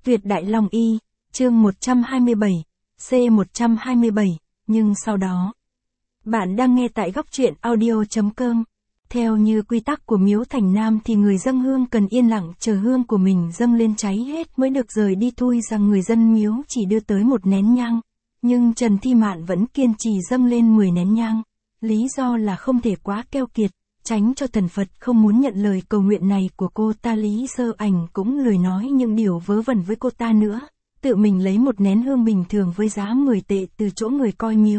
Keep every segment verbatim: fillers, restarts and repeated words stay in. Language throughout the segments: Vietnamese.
Tuyệt Đại Long Y, chương một trăm hai mươi bảy, C một trăm hai mươi bảy, nhưng sau đó. Bạn đang nghe tại góc truyện audio.com. Theo như quy tắc của miếu Thành Nam thì người dâng hương cần yên lặng chờ hương của mình dâng lên cháy hết mới được rời đi, thui rằng người dân miếu chỉ đưa tới một nén nhang. Nhưng Trần Thi Mạn vẫn kiên trì dâng lên mười nén nhang. Lý do là không thể quá keo kiệt, tránh cho thần Phật không muốn nhận lời cầu nguyện này của cô ta. Lý Sơ Ảnh cũng lười nói những điều vớ vẩn với cô ta nữa. Tự mình lấy một nén hương bình thường với giá mười tệ từ chỗ người coi miếu.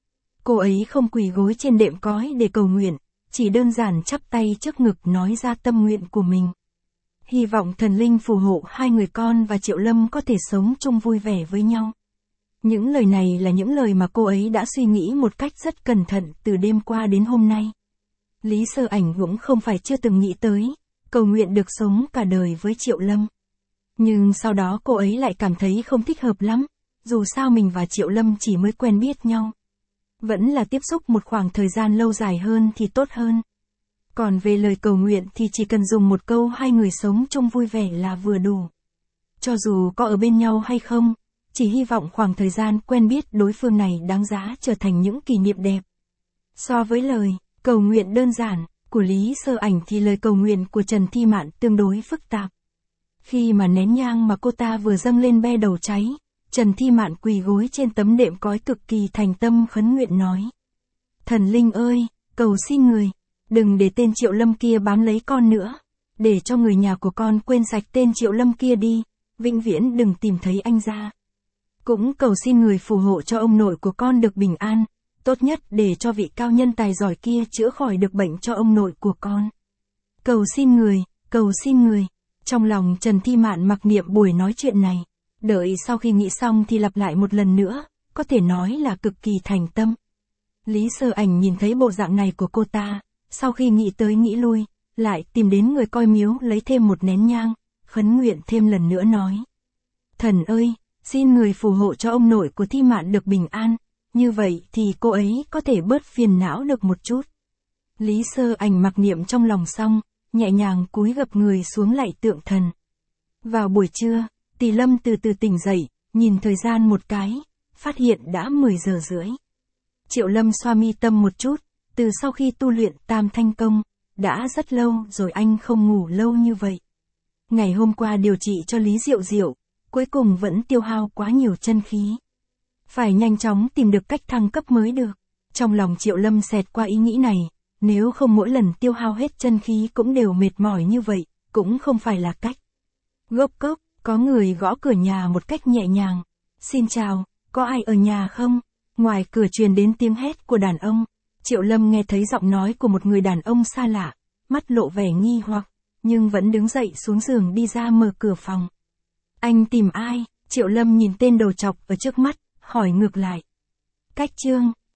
Cô ấy không quỳ gối trên đệm cói để cầu nguyện, chỉ đơn giản chắp tay trước ngực nói ra tâm nguyện của mình. Hy vọng thần linh phù hộ hai người con và Triệu Lâm có thể sống chung vui vẻ với nhau. Những lời này là những lời mà cô ấy đã suy nghĩ một cách rất cẩn thận từ đêm qua đến hôm nay. Lý Sơ Ảnh cũng không phải chưa từng nghĩ tới, cầu nguyện được sống cả đời với Triệu Lâm. Nhưng sau đó cô ấy lại cảm thấy không thích hợp lắm, dù sao mình và Triệu Lâm chỉ mới quen biết nhau. Vẫn là tiếp xúc một khoảng thời gian lâu dài hơn thì tốt hơn. Còn về lời cầu nguyện thì chỉ cần dùng một câu hai người sống chung vui vẻ là vừa đủ. Cho dù có ở bên nhau hay không, chỉ hy vọng khoảng thời gian quen biết đối phương này đáng giá trở thành những kỷ niệm đẹp. So với lời cầu nguyện đơn giản của Lý Sơ Ảnh thì lời cầu nguyện của Trần Thi Mạn tương đối phức tạp. Khi mà nén nhang mà cô ta vừa dâng lên be đầu cháy, Trần Thi Mạn quỳ gối trên tấm đệm cói cực kỳ thành tâm khấn nguyện nói. Thần linh ơi, cầu xin người, đừng để tên Triệu Lâm kia bám lấy con nữa, để cho người nhà của con quên sạch tên Triệu Lâm kia đi, vĩnh viễn đừng tìm thấy anh ra. Cũng cầu xin người phù hộ cho ông nội của con được bình an, tốt nhất để cho vị cao nhân tài giỏi kia chữa khỏi được bệnh cho ông nội của con. Cầu xin người, cầu xin người. Trong lòng Trần Thi Mạn mặc niệm buổi nói chuyện này, đợi sau khi nghĩ xong thì lặp lại một lần nữa, có thể nói là cực kỳ thành tâm. Lý Sơ Ảnh nhìn thấy bộ dạng này của cô ta, sau khi nghĩ tới nghĩ lui, lại tìm đến người coi miếu lấy thêm một nén nhang, khấn nguyện thêm lần nữa nói. Thần ơi, xin người phù hộ cho ông nội của Thi Mạn được bình an, như vậy thì cô ấy có thể bớt phiền não được một chút. Lý Sơ Ảnh mặc niệm trong lòng xong, nhẹ nhàng cúi gập người xuống lạy tượng thần. Vào buổi trưa, Tỷ Lâm từ từ tỉnh dậy, nhìn thời gian một cái, phát hiện đã mười giờ rưỡi. Triệu Lâm xoa mi tâm một chút, từ sau khi tu luyện Tam Thanh Công, đã rất lâu rồi anh không ngủ lâu như vậy. Ngày hôm qua điều trị cho Lý Diệu Diệu, cuối cùng vẫn tiêu hao quá nhiều chân khí. Phải nhanh chóng tìm được cách thăng cấp mới được. Trong lòng Triệu Lâm xẹt qua ý nghĩ này, nếu không mỗi lần tiêu hao hết chân khí cũng đều mệt mỏi như vậy, cũng không phải là cách. Gốc cốc, có người gõ cửa nhà một cách nhẹ nhàng. Xin chào, có ai ở nhà không? Ngoài cửa truyền đến tiếng hét của đàn ông. Triệu Lâm nghe thấy giọng nói của một người đàn ông xa lạ, mắt lộ vẻ nghi hoặc, nhưng vẫn đứng dậy xuống giường đi ra mở cửa phòng. Anh tìm ai? Triệu Lâm nhìn tên đầu trọc ở trước mắt, hỏi ngược lại. Cách Trương,